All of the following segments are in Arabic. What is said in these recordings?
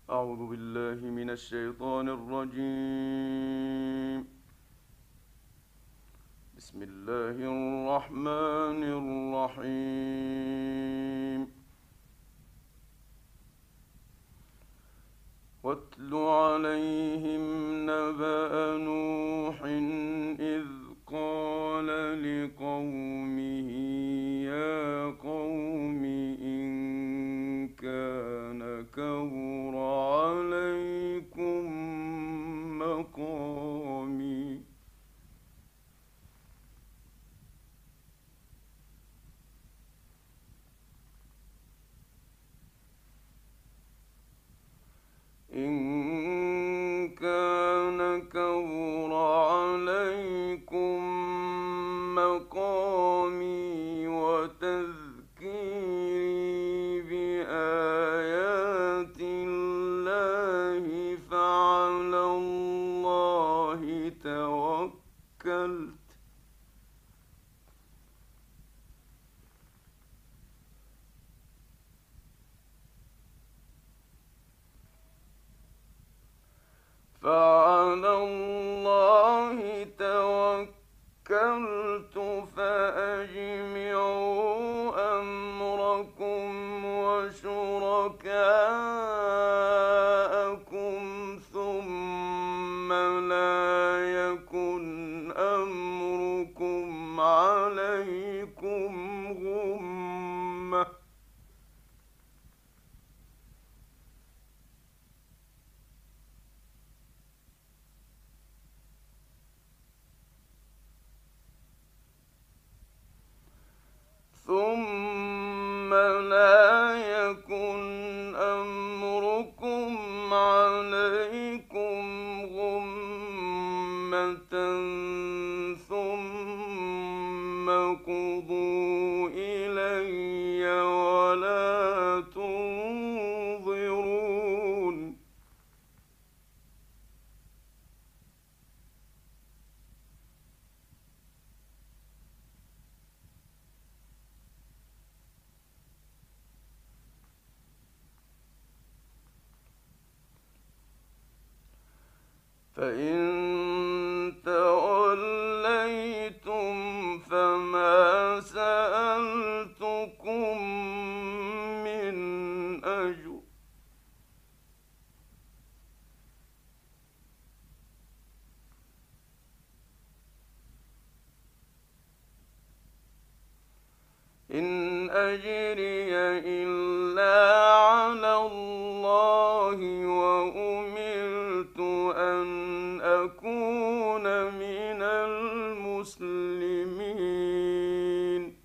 أعوذ بالله من الشيطان الرجيم. بسم الله الرحمن الرحيم. واتل عليهم نبأ نوح إذ قال لقومه يا قوم إن كان كبر عليكم مقامي إن كان كبر عليكم مقامي وتذكيري بآيات الله فعلى الله توكلت فأجمعوا أمركم وشركاءكم ثم لا يكن أمركم عليكم غمة ثم لا يكن أمركم عليكم غمة ثم قضوا إلي ولا تنظرون فإن توليتم فما سألتكم من أجر إن أجري إلا على الله وأمرت أن أكون من المسلمين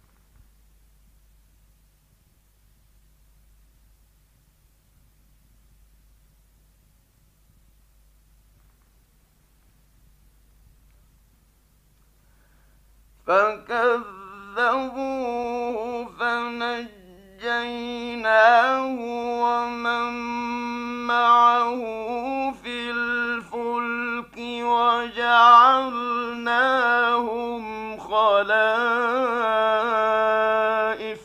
فكذبوه فنجيناه ومن معه في الفلك وجعلناهم خلائف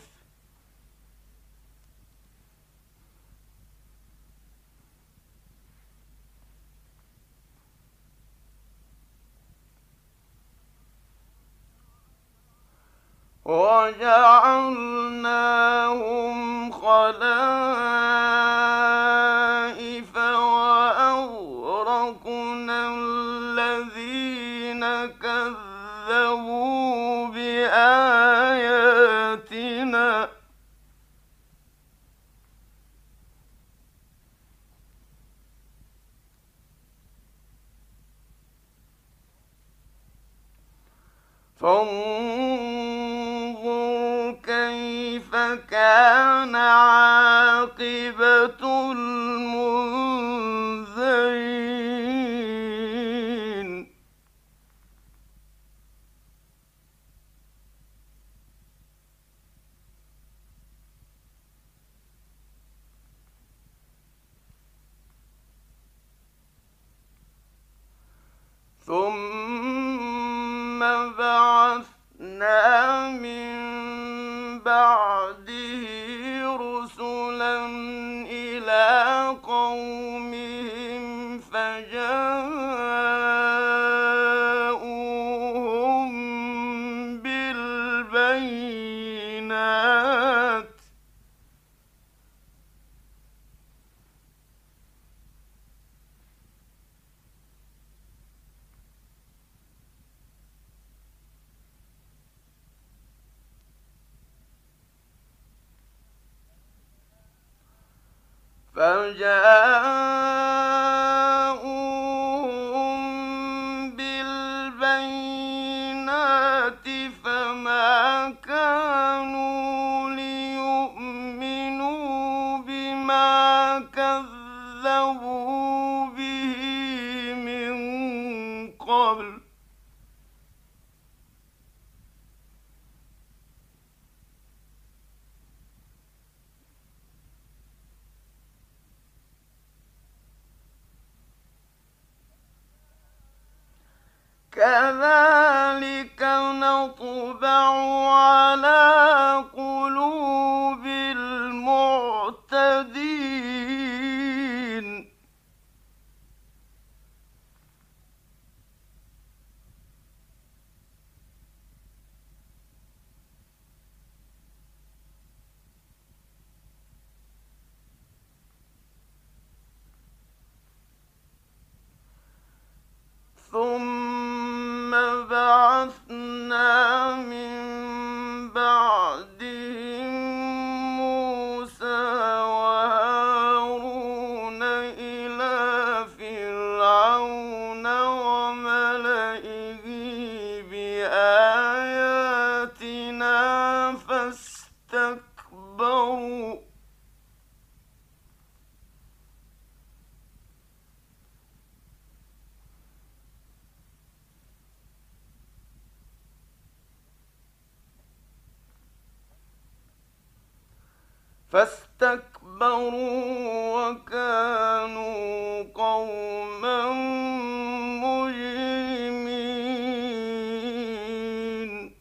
وأغرقنا الذين كذبوا بآياتنا فانظر كيف كان عاقبة المنذرين ثم بعثنا من بعده رسلا إلى قومهم فجاءوهم بالبينات فما كانوا ليؤمنوا بما كذبوا به من قبل كذلك نطبع على قلوب المعتدين ثم بعثنا من بعدهم موسى وهارون إلى فرعون وملئه بآياتنا فاستكبروا وكانوا قوما مجرمين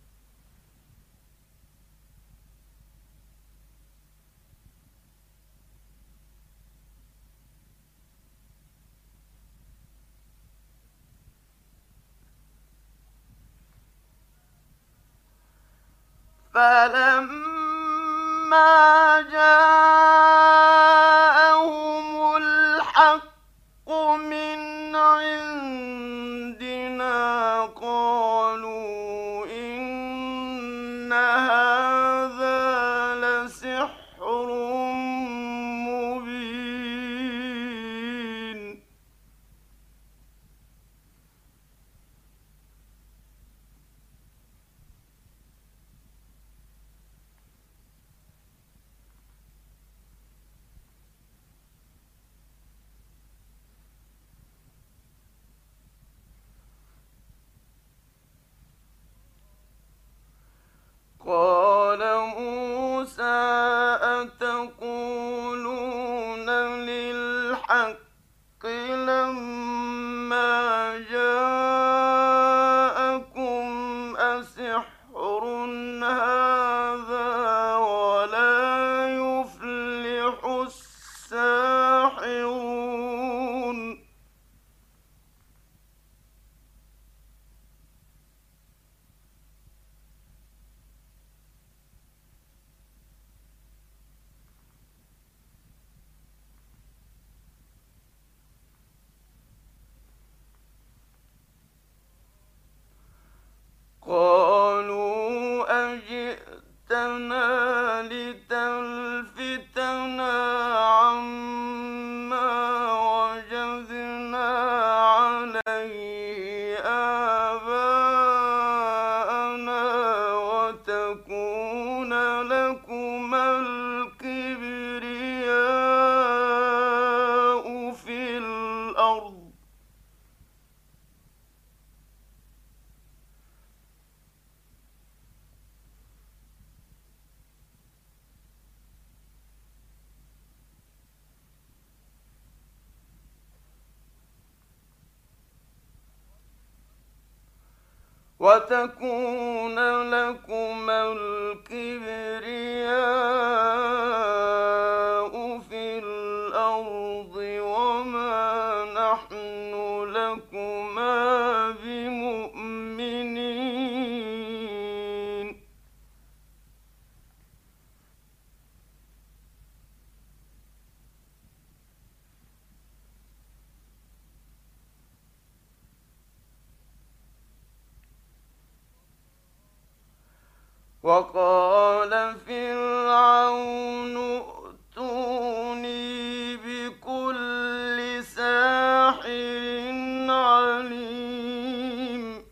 فلما جاءهم الحق من عندنا قالوا إن هذا لسحر مبين قال موسى أتقولون للحق لما جاءكم أسحر هذا ولا يفلح الساحرون قالوا أجئتنا لتلفتنا عما وجدنا عليه آباءنا وتكون لكما الكبرياء في الأرض وتكون لكما الكبرياء في الأرض الأرض وما نحن لكما بمؤمنين. وقال فرعون ائتوني بكل ساحر عليم.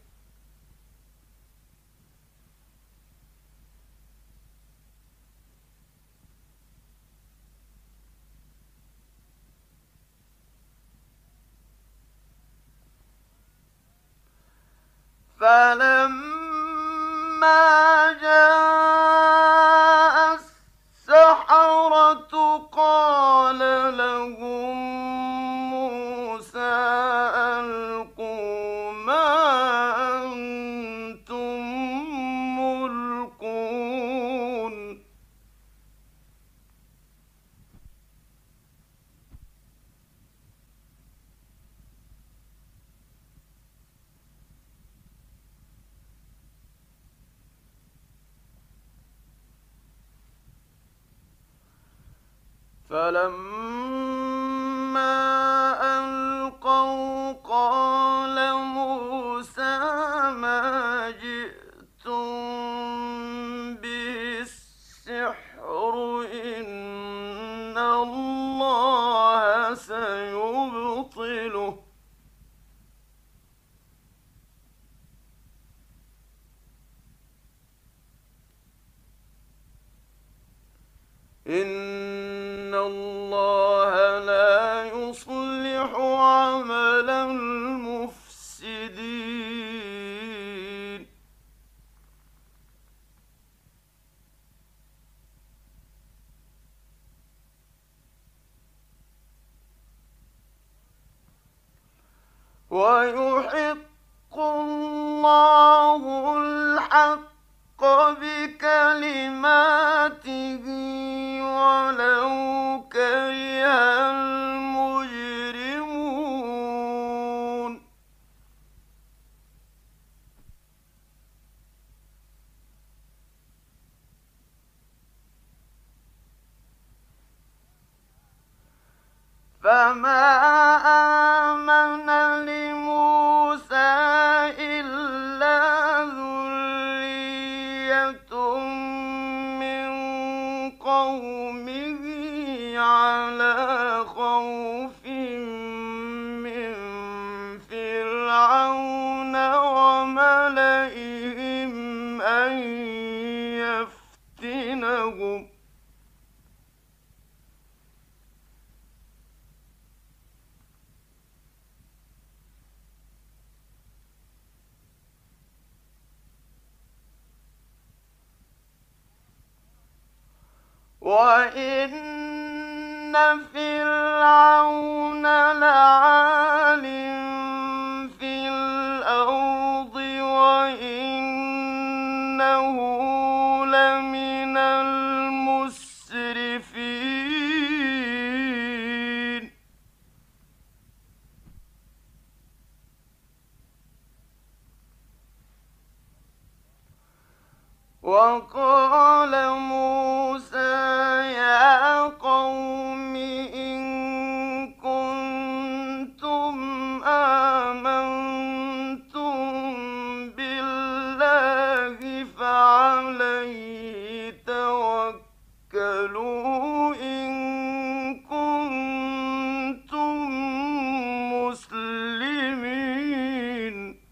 فلما جاء السحرة قال لهم موسى ألقوا ما أنتم ملقون. فلما ألقوا قال موسى ما جئتم به السحر إن الله سيبطله إن الله لا يصلح عمل المفسدين. ويحق الله الحق بكلماته ولو كره المجرمون. فما آمن لموسى إلا ذرية من قومه على خوف من فرعون وملئهم أن يفتنهم. وإن فرعون لعال في الأرض وإنه لمن المسرفين. وقال موسى يا قوم إن كنتم آمنتم بالله فعليه توكلوا إن كنتم مسلمين.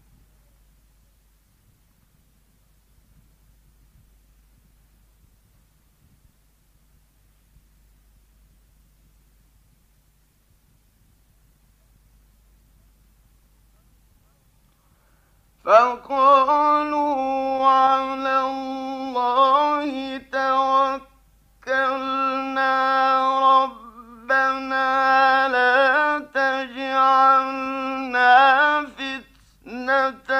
فقالوا على الله توكلنا ربنا لا تجعلنا فتنة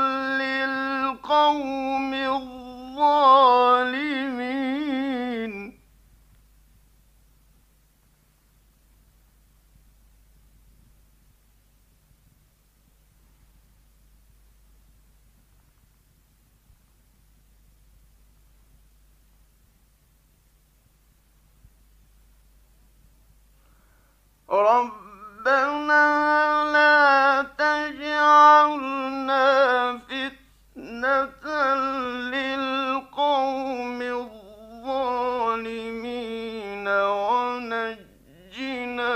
للقوم الظالمين. الظالمين. ربنا لا تجعلنا فتنة للقوم الظالمين ونجنا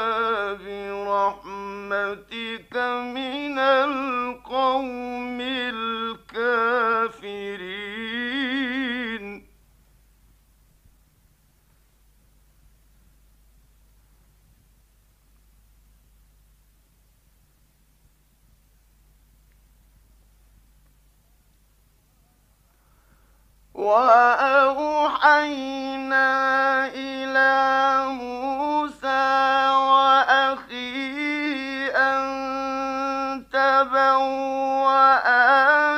برحمتك من القوم الكافرين. وأوحينا إلى موسى وأخيه أن تبوأ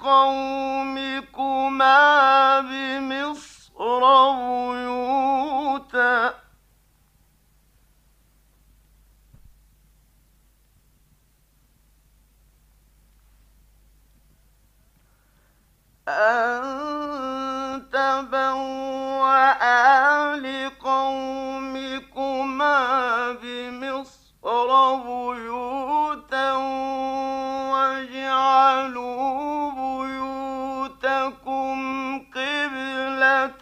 لقومكما بمصر بيوتا أن تبوأ لقومكما بمصر بيوتا واجعلوا بيوتكم قبلة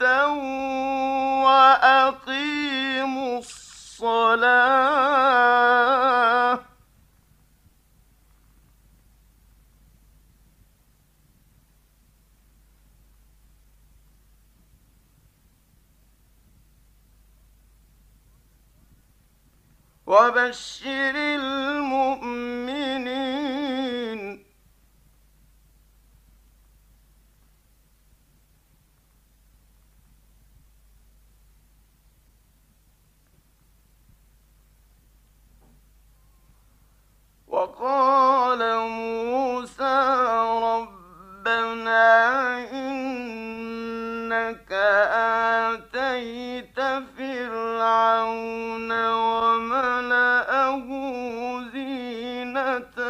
وأقيموا الصلاة وبشر المؤمنين. وقال موسى ربنا إنك آتيت فرعون وملأه زينة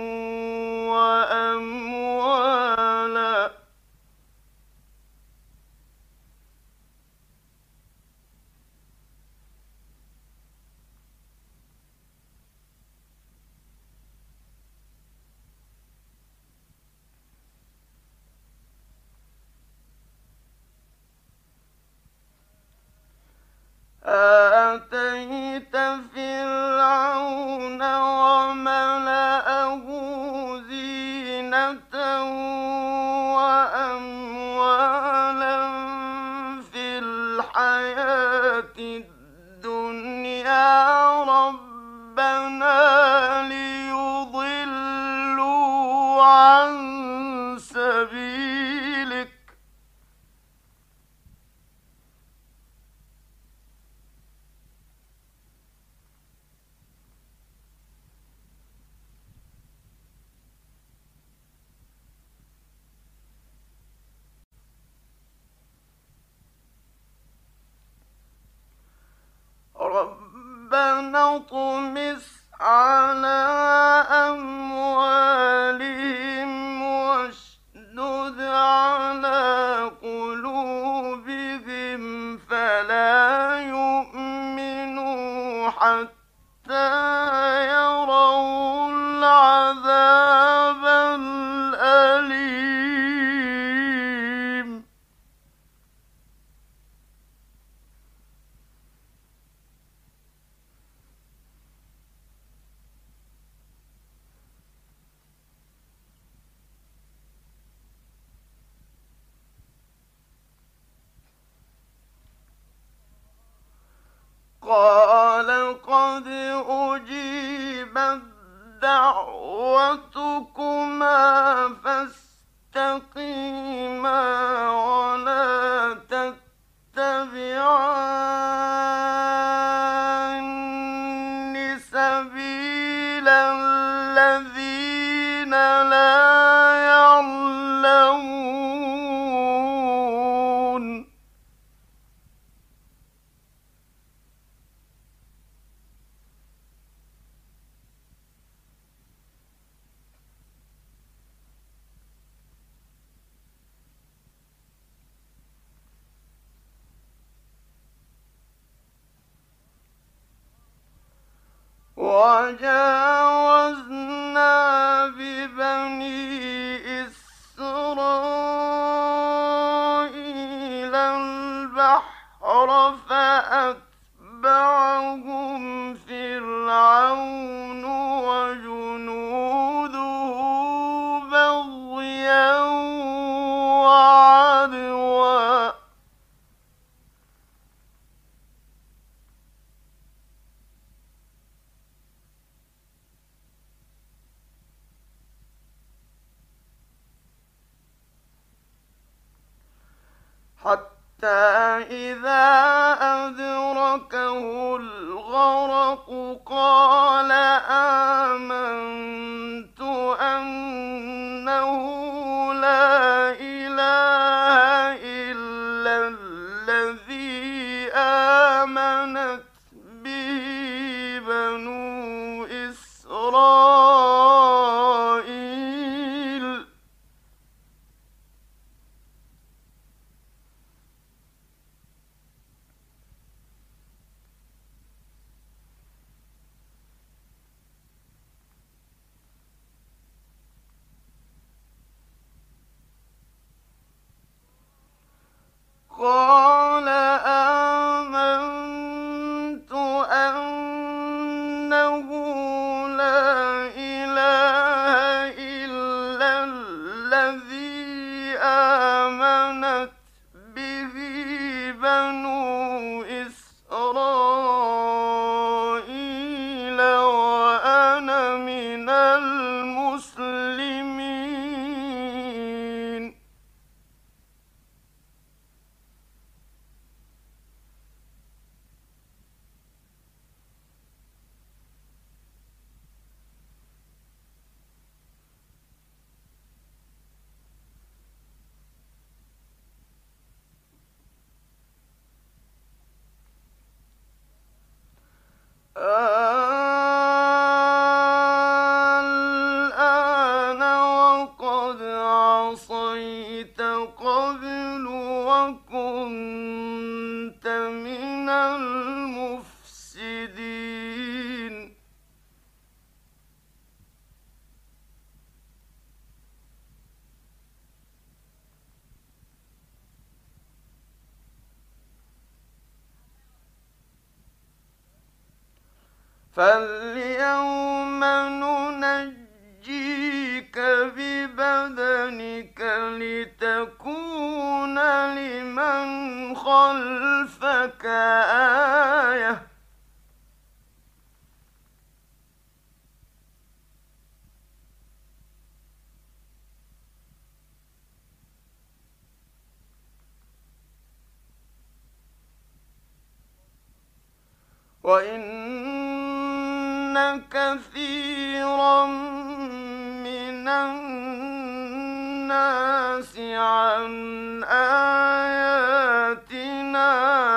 وأموالا آتيت فرعون وملأه زينة وأموالا في الحياة الدنيا ربنا ليضلوا عن سبيلك ربنا اطمس على أموالهم واشدد على قلوبهم فلا يؤمنوا حتى يروا العذاب الأليم. قال قد أجيبت دعوتكما فاستقيما ولا تتبعان سبيل الذين لا يعلمون. وجاوزنا ببني إسرائيل البحر فأتبعهم فرعون وجنوده بغيا وعدوا حتى إذا أدركه الغرق قال آمنت أنه لا إله إلا الذي آمنت به بنو إسرائيل قال آمنت أنه لا إله إلا الذي آمنت به بنو إسرائيل وأنا من المسلمين الآن وقد عصيت قبل وكنت من المفسدين فاليوم ننجيك ببدنك لتكون لمن خلفك آية وإن كثيرا من الناس عن آياتنا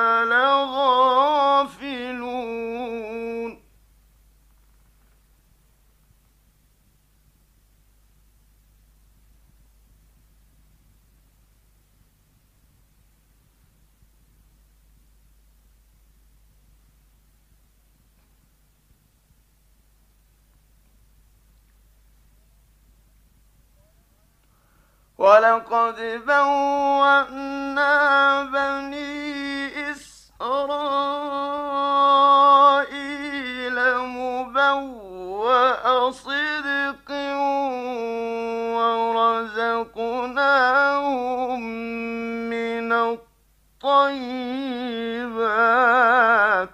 لغافلون ولقد بوأنا بني إسرائيل مبوأ صدق ورزقناهم من الطيبات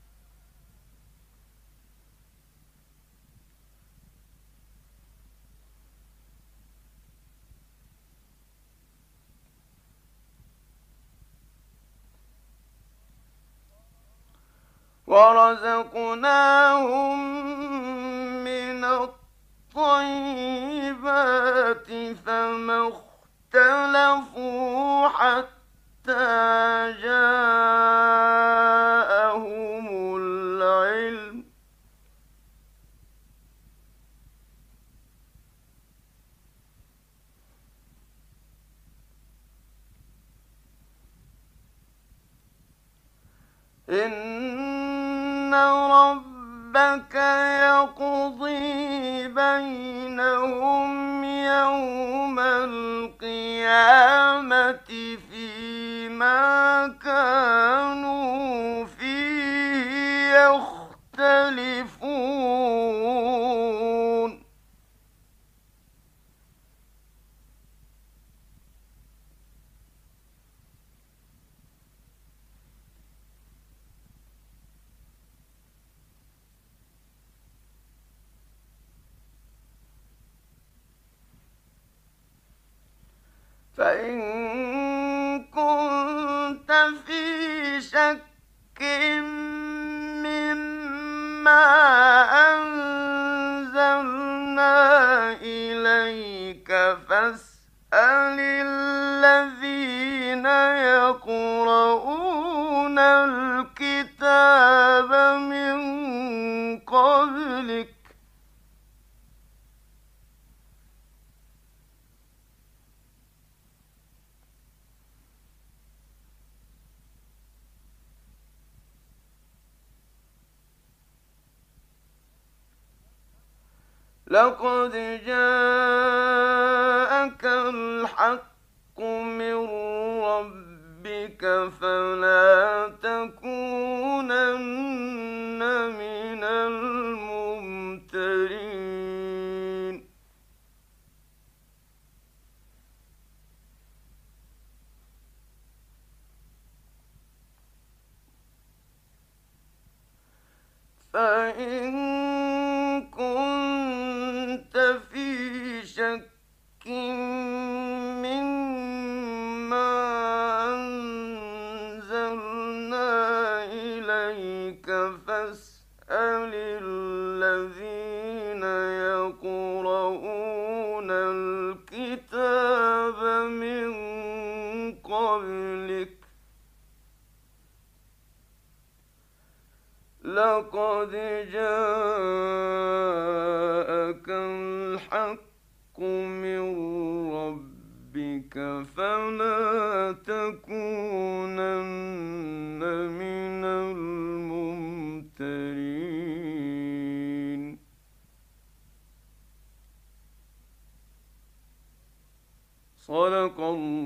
ورزقناهم من الطيبات فما اختلفوا حتى جاءهم العلم إن ربك ربك يقضي بينهم يوم القيامة فيما كانوا فيه يختلفون فإن كنت في شك مما أنزلنا إليك فاسأل الذين يقرؤون الكتاب من قبلك لقد جاءك الحق من ربك فلا تكونن من الممترين فإن كنت في شك مما أنزلنا إليك فاسأل الذين يقرؤون الكتاب من قبلك لقد جاءك الحق من ربك فلا تكونن من الممترين صدق الله